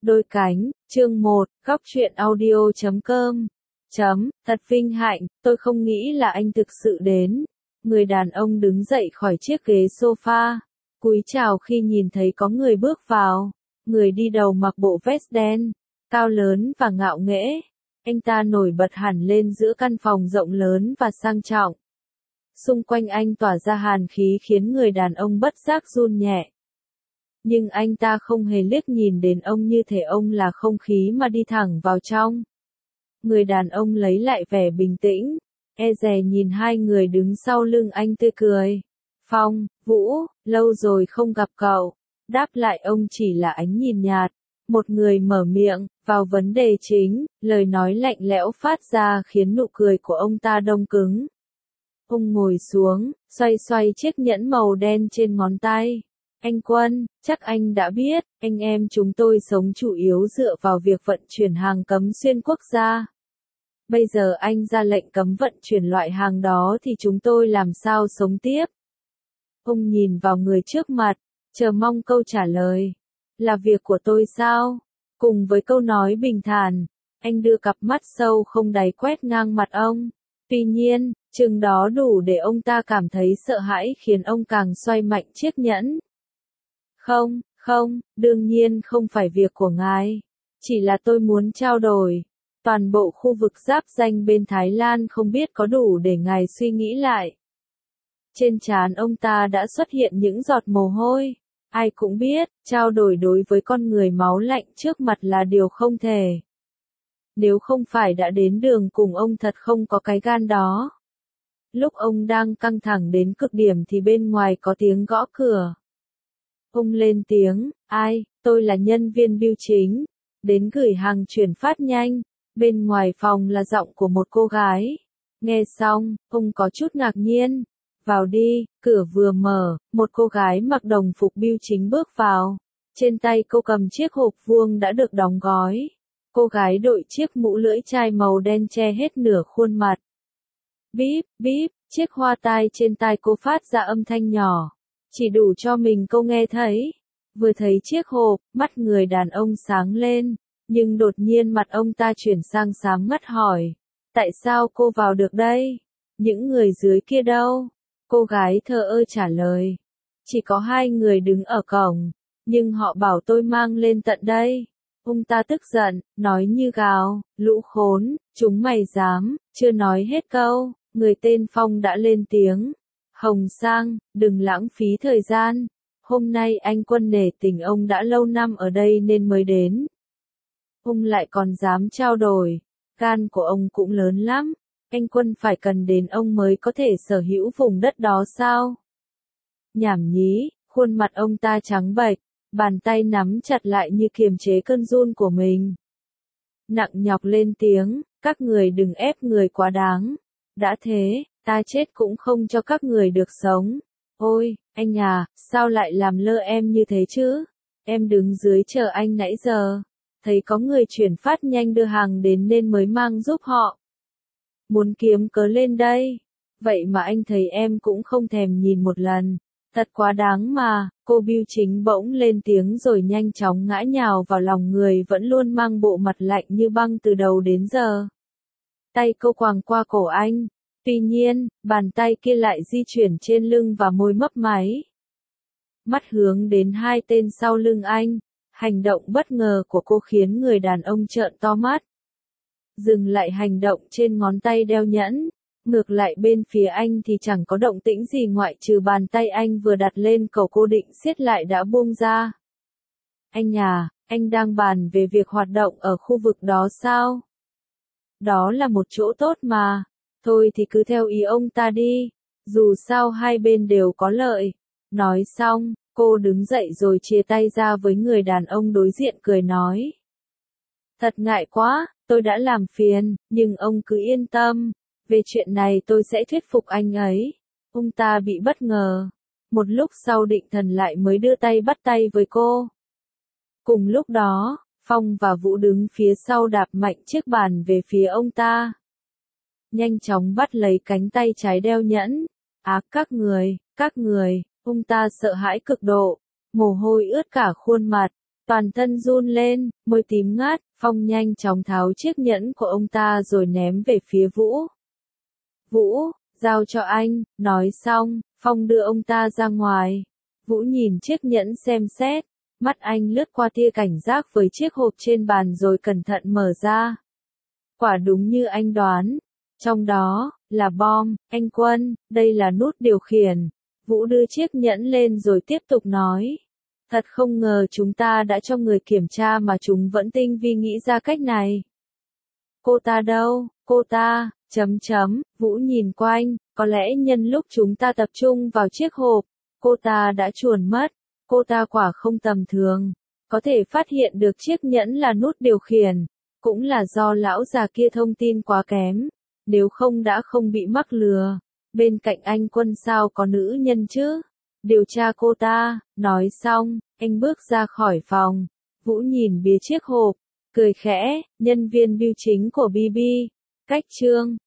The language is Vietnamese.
Đôi cánh, chương 1, góc truyện audio.com. Thật vinh hạnh, tôi không nghĩ là anh thực sự đến. Người đàn ông đứng dậy khỏi chiếc ghế sofa, cúi chào khi nhìn thấy có người bước vào. Người đi đầu mặc bộ vest đen, cao lớn và ngạo nghễ. Anh ta nổi bật hẳn lên giữa căn phòng rộng lớn và sang trọng. Xung quanh anh tỏa ra hàn khí khiến người đàn ông bất giác run nhẹ. Nhưng anh ta không hề liếc nhìn đến ông như thể ông là không khí mà đi thẳng vào trong. Người đàn ông lấy lại vẻ bình tĩnh, e dè nhìn hai người đứng sau lưng anh tươi cười. Phong, Vũ, lâu rồi không gặp cậu. Đáp lại ông chỉ là ánh nhìn nhạt. Một người mở miệng, vào vấn đề chính, lời nói lạnh lẽo phát ra khiến nụ cười của ông ta đông cứng. Ông ngồi xuống, xoay xoay chiếc nhẫn màu đen trên ngón tay. Anh Quân, chắc anh đã biết, anh em chúng tôi sống chủ yếu dựa vào việc vận chuyển hàng cấm xuyên quốc gia. Bây giờ anh ra lệnh cấm vận chuyển loại hàng đó thì chúng tôi làm sao sống tiếp? Ông nhìn vào người trước mặt, chờ mong câu trả lời. Là việc của tôi sao? Cùng với câu nói bình thản, anh đưa cặp mắt sâu không đáy quét ngang mặt ông. Tuy nhiên, chừng đó đủ để ông ta cảm thấy sợ hãi khiến ông càng xoay mạnh chiếc nhẫn. Không, đương nhiên không phải việc của ngài. Chỉ là tôi muốn trao đổi. Toàn bộ khu vực giáp ranh bên Thái Lan không biết có đủ để ngài suy nghĩ lại. Trên trán ông ta đã xuất hiện những giọt mồ hôi. Ai cũng biết, trao đổi đối với con người máu lạnh trước mặt là điều không thể. Nếu không phải đã đến đường cùng ông thật không có cái gan đó. Lúc ông đang căng thẳng đến cực điểm thì bên ngoài có tiếng gõ cửa. Ông lên tiếng, ai, tôi là nhân viên bưu chính, đến gửi hàng chuyển phát nhanh. Bên ngoài phòng là giọng của một cô gái. Nghe xong, ông có chút ngạc nhiên. Vào đi, cửa vừa mở, một cô gái mặc đồng phục bưu chính bước vào. Trên tay cô cầm chiếc hộp vuông đã được đóng gói. Cô gái đội chiếc mũ lưỡi chai màu đen che hết nửa khuôn mặt. Bíp, bíp, chiếc hoa tai trên tai cô phát ra âm thanh nhỏ. Chỉ đủ cho mình cô nghe thấy. Vừa thấy chiếc hộp, mắt người đàn ông sáng lên. Nhưng đột nhiên mặt ông ta chuyển sang sáng ngắt hỏi. Tại sao cô vào được đây? Những người dưới kia đâu? Cô gái thờ ơ trả lời. Chỉ có hai người đứng ở cổng. Nhưng họ bảo tôi mang lên tận đây. Ông ta tức giận, nói như gào. Lũ khốn, chúng mày dám. Chưa nói hết câu, người tên Phong đã lên tiếng. Hồng Sang, đừng lãng phí thời gian. Hôm nay anh Quân nể tình ông đã lâu năm ở đây nên mới đến. Ông lại còn dám trao đổi. Gan của ông cũng lớn lắm. Anh Quân phải cần đến ông mới có thể sở hữu vùng đất đó sao? Nhảm nhí, khuôn mặt ông ta trắng bệch, bàn tay nắm chặt lại như kiềm chế cơn run của mình. Nặng nhọc lên tiếng, các người đừng ép người quá đáng. Đã thế, ta chết cũng không cho các người được sống. Ôi, anh à, sao lại làm lơ em như thế chứ? Em đứng dưới chờ anh nãy giờ. Thấy có người chuyển phát nhanh đưa hàng đến nên mới mang giúp họ. Muốn kiếm cớ lên đây. Vậy mà anh thấy em cũng không thèm nhìn một lần. Thật quá đáng mà, cô bưu chính bỗng lên tiếng rồi nhanh chóng ngã nhào vào lòng người vẫn luôn mang bộ mặt lạnh như băng từ đầu đến giờ. Tay cô quàng qua cổ anh. Tuy nhiên, bàn tay kia lại di chuyển trên lưng và môi mấp máy. Mắt hướng đến hai tên sau lưng anh. Hành động bất ngờ của cô khiến người đàn ông trợn to mắt. Dừng lại hành động trên ngón tay đeo nhẫn. Ngược lại bên phía anh thì chẳng có động tĩnh gì ngoại trừ bàn tay anh vừa đặt lên cầu cô định siết lại đã buông ra. Anh à, anh đang bàn về việc hoạt động ở khu vực đó sao? Đó là một chỗ tốt mà. Thôi thì cứ theo ý ông ta đi. Dù sao hai bên đều có lợi. Nói xong, cô đứng dậy rồi chia tay ra với người đàn ông đối diện cười nói. Thật ngại quá, tôi đã làm phiền, nhưng ông cứ yên tâm. Về chuyện này tôi sẽ thuyết phục anh ấy. Ông ta bị bất ngờ. Một lúc sau Định Thần lại mới đưa tay bắt tay với cô. Cùng lúc đó, Phong và Vũ đứng phía sau đạp mạnh chiếc bàn về phía ông ta. Nhanh chóng bắt lấy cánh tay trái đeo nhẫn. Các người, ông ta sợ hãi cực độ. Mồ hôi ướt cả khuôn mặt. Toàn thân run lên, môi tím ngắt, Phong nhanh chóng tháo chiếc nhẫn của ông ta rồi ném về phía Vũ. Vũ, giao cho anh, nói xong, Phong đưa ông ta ra ngoài. Vũ nhìn chiếc nhẫn xem xét, mắt anh lướt qua tia cảnh giác với chiếc hộp trên bàn rồi cẩn thận mở ra. Quả đúng như anh đoán, trong đó là bom. Anh Quân, đây là nút điều khiển. Vũ đưa chiếc nhẫn lên rồi tiếp tục nói. Thật không ngờ chúng ta đã cho người kiểm tra mà chúng vẫn tinh vi nghĩ ra cách này. Cô ta đâu, cô ta, Vũ nhìn quanh, có lẽ nhân lúc chúng ta tập trung vào chiếc hộp, cô ta đã chuồn mất. Cô ta quả không tầm thường, có thể phát hiện được chiếc nhẫn là nút điều khiển, cũng là do lão già kia thông tin quá kém, nếu không đã không bị mắc lừa. Bên cạnh anh Quân sao có nữ nhân chứ? Điều tra cô ta. Nói xong, anh bước ra khỏi phòng. Vũ nhìn bìa chiếc hộp, cười khẽ, nhân viên bưu chính của BB. Cách chương